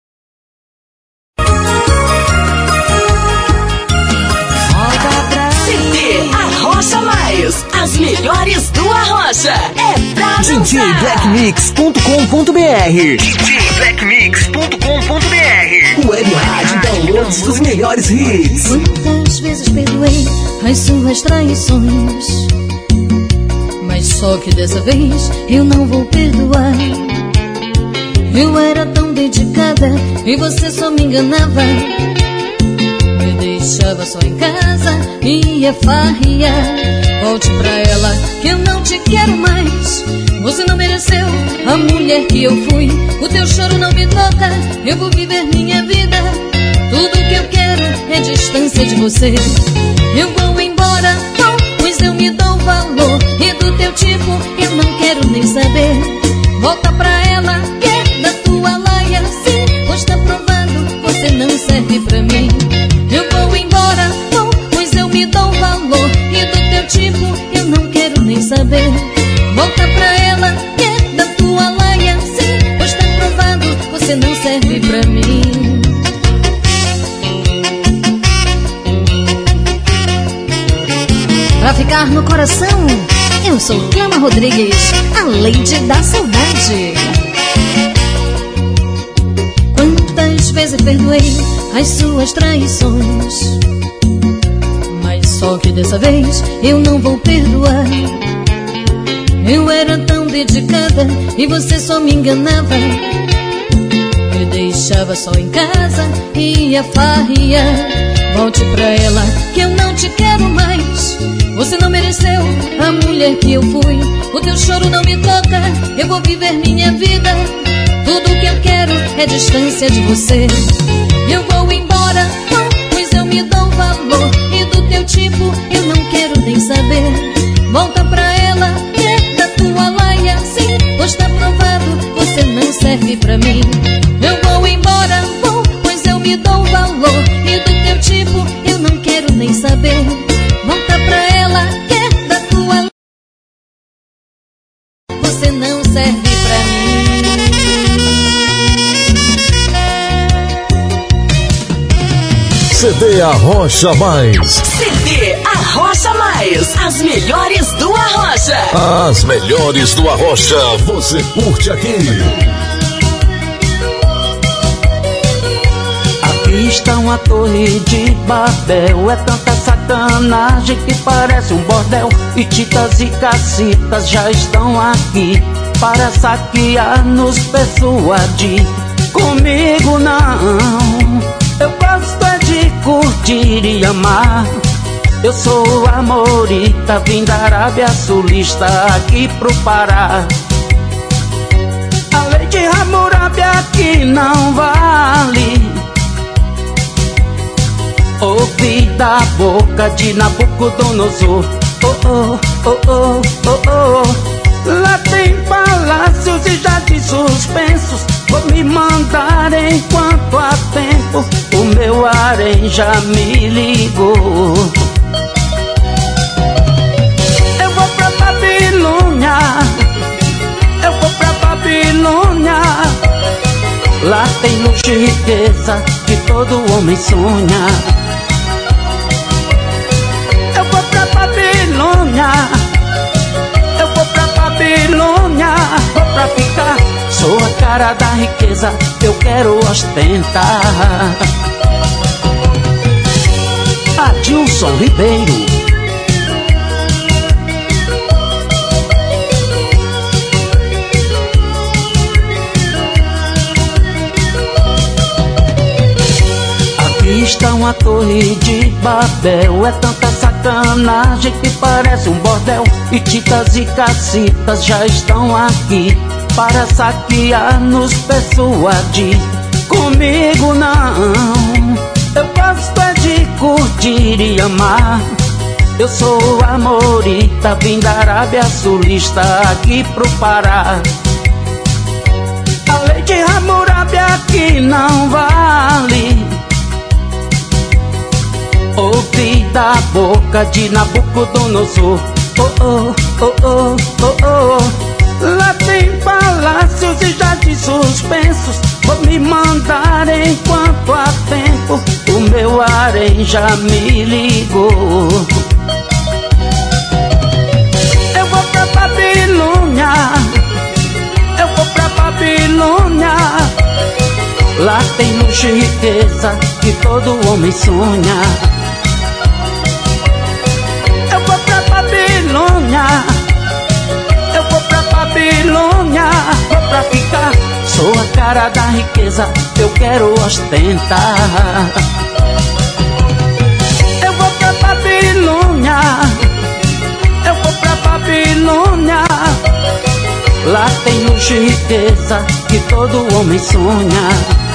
As melhores do Arrocha é pra D J Black Mix ponto com ponto B R. D J Black Mix ponto com ponto B R. Web Rádio Downloads dos melhores hits. Quantas vezes perdoei as suas traições, mas só que dessa vez eu não vou perdoar. Eu era tão dedicada e você só me enganava. Me deixava só em casa e ia farriar. Volte pra ela que eu não te quero mais. Você não mereceu a mulher que eu fui. O teu choro não me toca, eu vou viver minha vida. Tudo que eu quero é distância de você. Eu vou embora, não, pois eu me dou valor. E do teu tipo eu não quero nem saber. Volta pra ela que é da tua laia, sim, pois tá provado, você não serve pra mim. Eu vou embora, não, pois eu me dou valor. E do teu tipo eu não quero nem saber. Volta pra ela que é da tua laia, sim, pois tá provado, você não serve pra mim. Pra ficar no coração, eu sou Clama Rodrigues, a Lady da Saudade. Quantas vezes perdoei as suas traições, mas só que dessa vez eu não vou perdoar. Eu era tão dedicada e você só me enganava. Me deixava só em casa e ia farriar. Volte pra ela que eu não te quero mais. Você não mereceu a mulher que eu fui. O teu choro não me toca, eu vou viver minha vida. Tudo que eu quero é distância de você. Eu vou embora, pois eu me dou valor. E do teu tipo eu não quero nem saber. Volta pra ela que é da tua laia, sim, pois tá provado, você não serve pra mim. Eu vou embora, vou, pois eu me dou valor. E do teu tipo eu não quero nem saber. Volta pra ela que é da tua laia, você não serve pra mim. C D Arrocha Mais. C D Arrocha Mais. As melhores do Arrocha. As melhores do Arrocha. Você curte aqui. Aqui está uma torre de Babel. É tanta sacanagem que parece um bordel. E titas e cacitas já estão aqui para saquear, nos persuadir. Comigo não. Eu gosto é de curtir e amar. Eu sou a Morita, vim da Arábia Sulista aqui pro Pará. A lei de Hammurabi aqui não vale. Ouvi da boca de Nabucodonosor. Oh, oh, oh, oh, oh, oh. Lá tem palácios e jardins suspensos. Vou me mandar enquanto há tempo. O meu harém já me ligou. Eu vou pra Babilônia. Eu vou pra Babilônia. Lá tem luxo e riqueza que todo homem sonha. cara da riqueza, eu quero ostentar. Adilson Ribeiro. Aqui está uma torre de Babel, é tanta sacanagem que parece um bordel. E titas e cacitas já estão aqui para saquear, nos persuadir. Comigo não, eu gosto é de curtir e amar. Eu sou a Morita, vim da Arábia Sulista aqui pro Pará. A lei de Hammurabi aqui não vale. Ouvi da boca de Nabucodonosor. Oh, oh, oh, oh, oh, oh. Lá tem palácios e jardins suspensos. Vou me mandar enquanto há tempo. O meu harém já me ligou. Eu vou pra Babilônia, eu vou pra Babilônia. Lá tem luxo e riqueza que todo homem sonha. Eu vou pra Babilônia, eu vou pra Babilônia, vou pra ficar. Sou a cara da riqueza, eu quero ostentar. Eu vou pra Babilônia, eu vou pra Babilônia. Lá tem luxo e riqueza que todo homem sonha.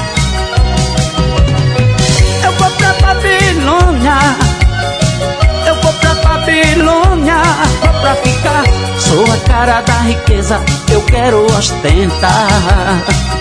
Eu vou pra Babilônia, eu vou pra Babilônia, vou pra ficar. Sou a cara da riqueza, eu quero ostentar.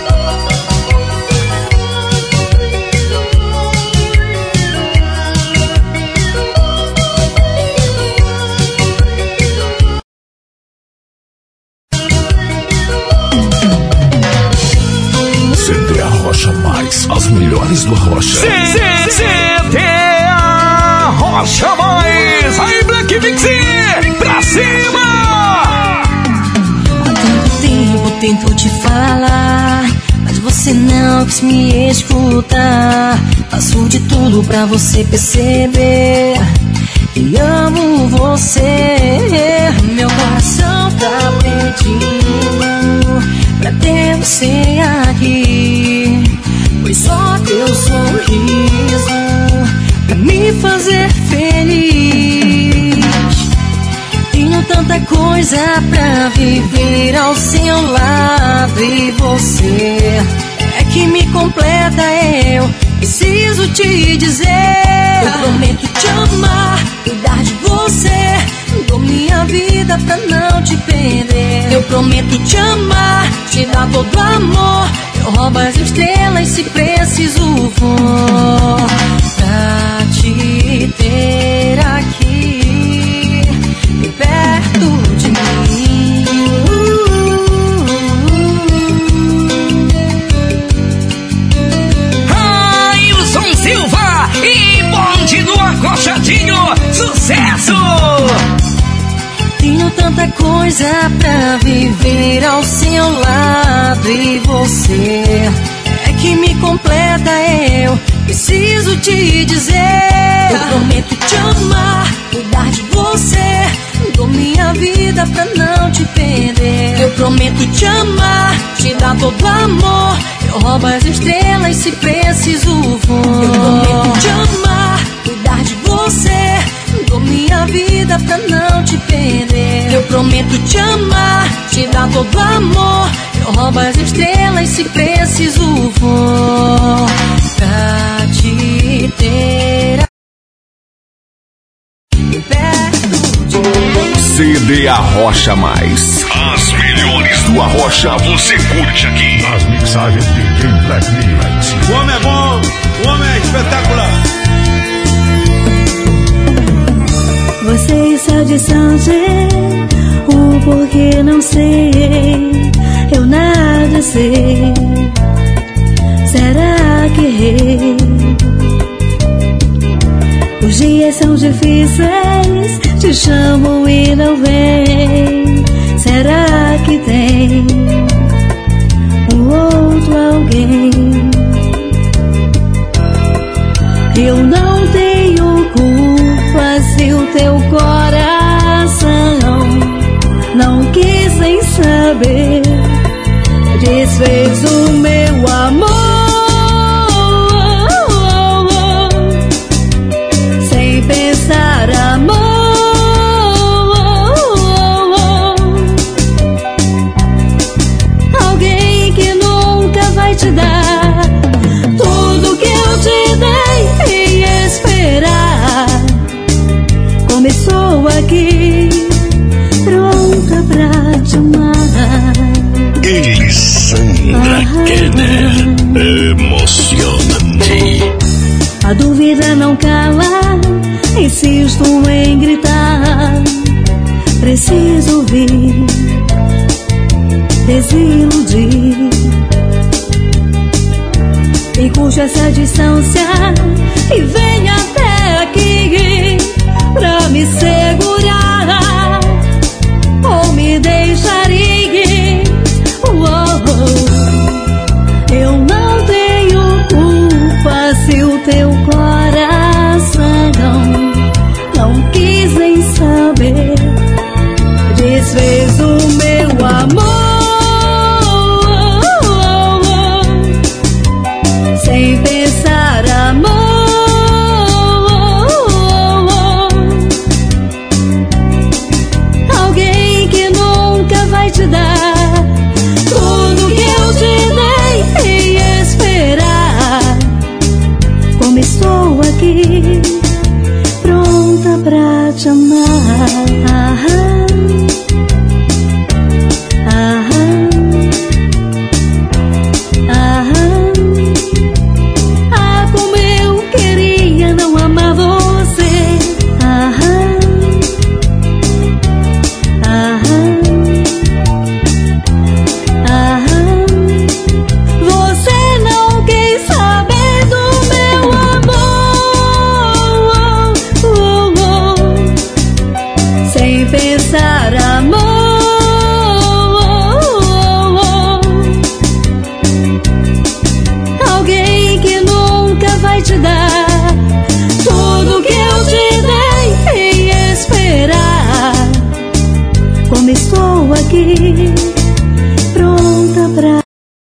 C D Arrocha Mais, as melhores do Arrocha. C D Arrocha Mais, aí Black Mix, pra cima! Há tanto tempo tento te falar, mas você não quis me escutar. Faço de tudo pra você perceber que amo você. Meu coração tá pedindo pra ter você aqui, pois só teu sorriso pra me fazer feliz. Tenho tanta coisa pra viver ao seu lado, e você é que me completa. Eu preciso te dizer, eu prometo te amar, cuidar de você, dou minha vida pra não te perder. Eu prometo te amar, te dar todo amor, eu roubo as estrelas se preciso for, pra te ter aqui perto de mim. Ailson Silva e Bonde do Acochadinho, sucesso! Tenho tanta coisa pra viver ao seu lado, e você é que me completa. Eu preciso te dizer, eu prometo te amar, cuidar de você, dou minha vida pra não te perder. Eu prometo te amar, te dar todo amor, eu roubo as estrelas se preciso for. Eu prometo te amar, cuidar de você, dou minha vida pra não te perder. Eu prometo te amar, te dar todo amor, eu roubo as estrelas se preciso for, pra te ter perto de mim. C D Arrocha Mais, as melhores do Arrocha você curte aqui. As mixagens de D J Black Mix. O homem é bom, o homem é espetacular. Você sabe dizer o porquê não sei, eu nada sei. Será que errei? Os dias são difíceis, te chamo e não vem. Será que tem um outro alguém. Eu não tenho culpa se o teu coração não quis nem saber, desfez o meu amor. Sem pensar, amor. Alguém que nunca vai te dar tudo que eu te dei e esperar. Começou aqui, pronta pra te amar. Elisandra Kenner, emocionante. A dúvida não cala, insisto em gritar. Preciso vir, desiludir. Encurte essa distância e vem até aqui pra me segurar ou me deixar ir. Oh, eu não tenho culpa se o teu coração não quis nem saber, desfez o meu amor. Sem pensar, amor. Alguém que nunca vai te dar tudo que eu te dei e esperar. Como estou aqui, pronta pra te amar. Aham, aham. Ah, como eu queria não amar você. Aham, aham, aham. Você não quis saber do meu amor. Oh, oh, oh. Sem pensar, amor. Alguém que nunca vai te dar tudo que eu te dei e esperar. Como estou aqui, pronta pra...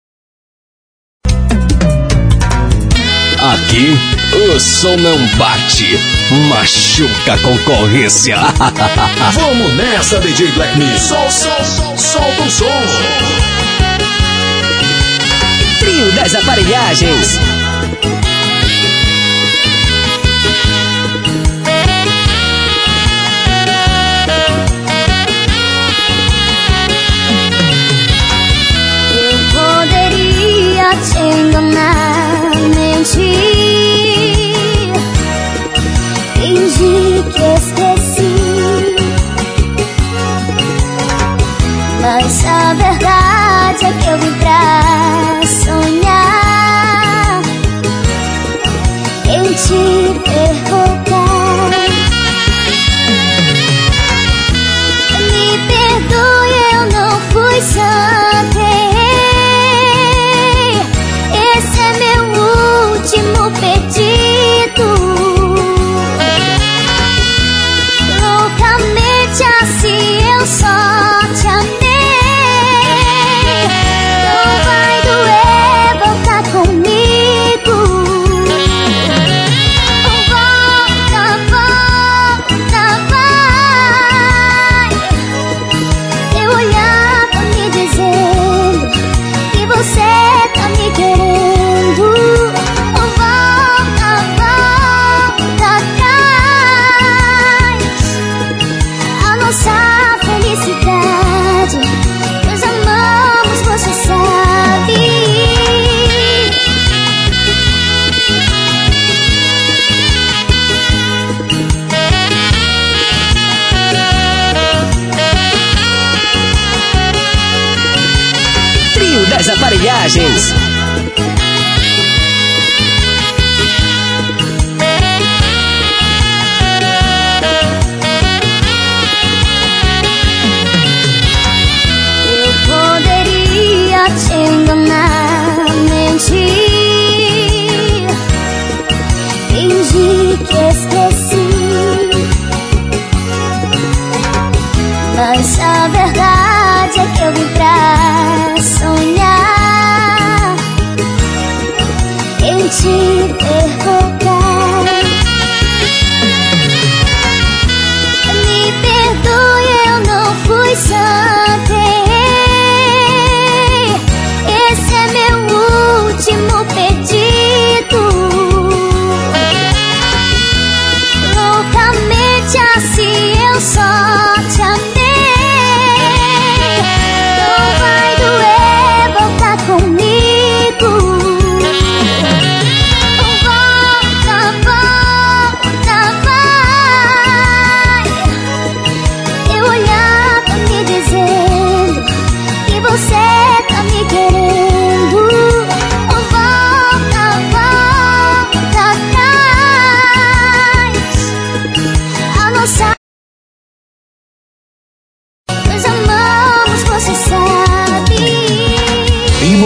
Aqui o som não bate, machuca a concorrência. Vamos nessa, D J Black Mix. Sol, sol, sol, solta o som. Trio das Aparelhagens. Eu poderia te enganar, mentir, fingir que esqueci, mas a verdade é que eu vim pra sonhar em te derrotar. Me perdoe, eu não fui santa. Esse é meu último pedido. Loucamente assim eu só te amei. Não vai doer voltar comigo. Volta, volta, vai. Teu olhar tá me dizendo que você tá me querendo. Volta, volta atrás. A nossa felicidade, nós amamos, você sabe. Trio das Aparelhagens. Eu poderia te enganar,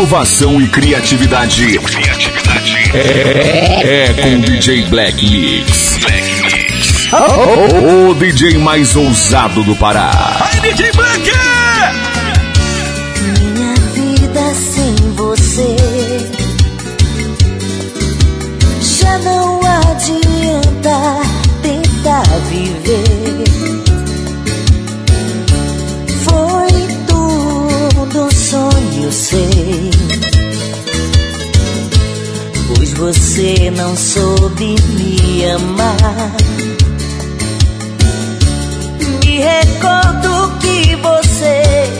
inovação e criatividade. Criatividade. É, é com o D J Black Mix. Black Mix. O, o D J mais ousado do Pará. Aí, D J Black! Minha vida sem você já não adianta tentar viver. Foi tudo um sonho, sei, pois você não soube me amar. Me recordo que você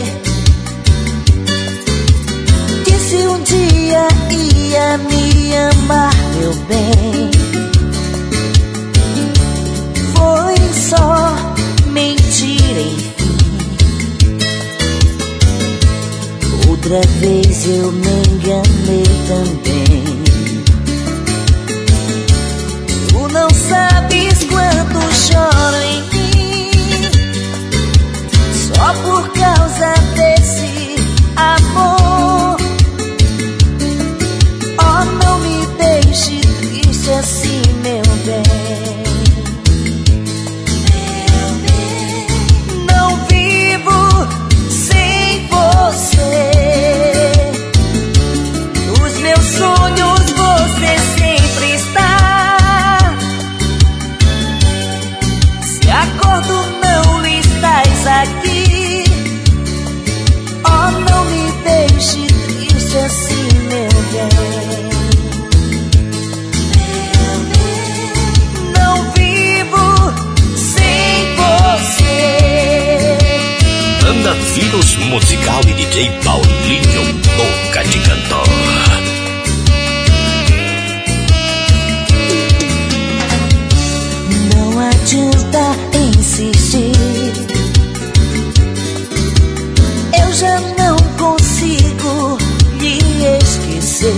disse um dia ia me amar, meu bem. Foi só mentira, enfim. Outra vez eu me enganei também. Tu não sabes quanto choro em mim, só por causa desse amor. Oh, não me deixe triste assim, meu bem. Meu bem, não vivo sem você. Nos meus sonhos você sempre está. Se acordo não estás aqui. Oh, não me deixe triste assim, meu bem. Meu bem, não vivo sem você. Banda Vírus Musical e D J Paulinho Boca de Cantor. Não adianta insistir, eu já não consigo lhe esquecer.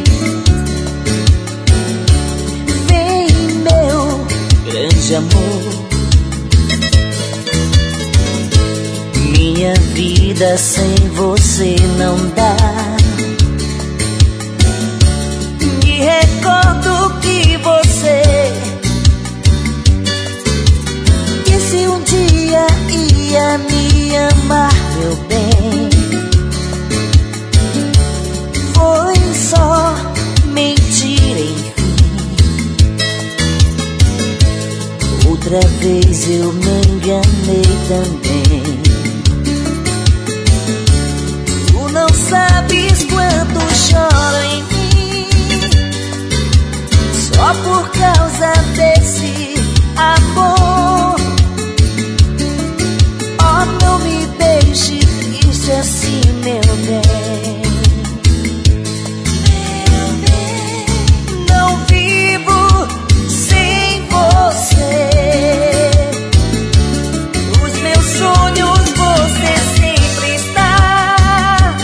Vem, meu grande amor, minha vida sem você não dá. Me recordo que você disse um dia ia me amar, meu bem. Foi só mentira, enfim. Outra vez eu me enganei também. Tu não sabes quanto choro em mim, só por causa desse amor. Oh, não me deixe triste assim, meu bem. Meu bem, não vivo sem você. Nos meus sonhos você sempre está.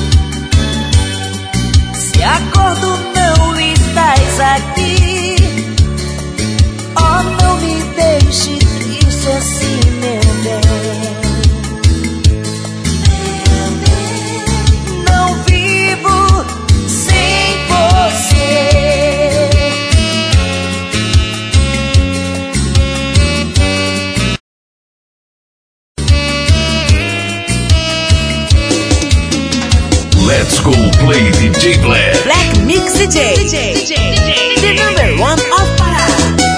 Se acordo não estás aqui. Oh, não me deixe triste assim, meu bem. Meu bem, não vivo sem você. Let's go play D J Black. Black Mix D J. D J. D J. The number one of Pará.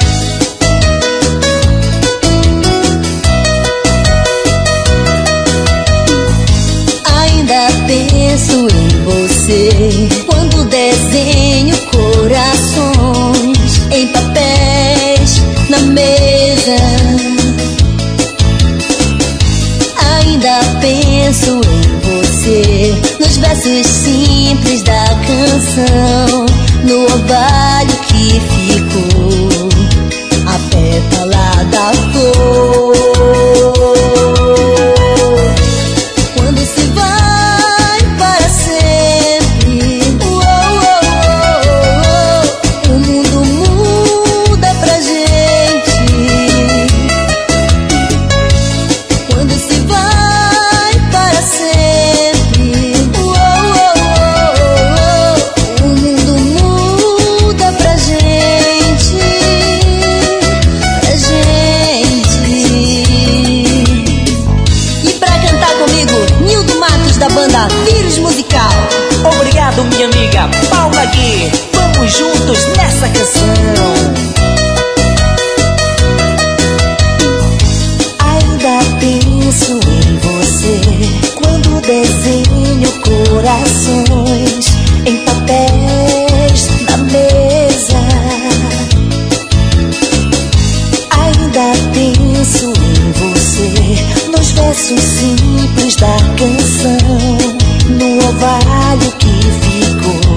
Ainda penso em você quando desenho corações em papéis na mesa. Ainda penso em você nos versos simples da canção, no orvalho que ficou a pétala da flor. Quando se vai para sempre, oh, oh, oh, oh, o mundo muda pra gente. Quando se vai para sempre, oh, oh, oh, ainda penso em você, nos versos simples da canção, no orvalho que ficou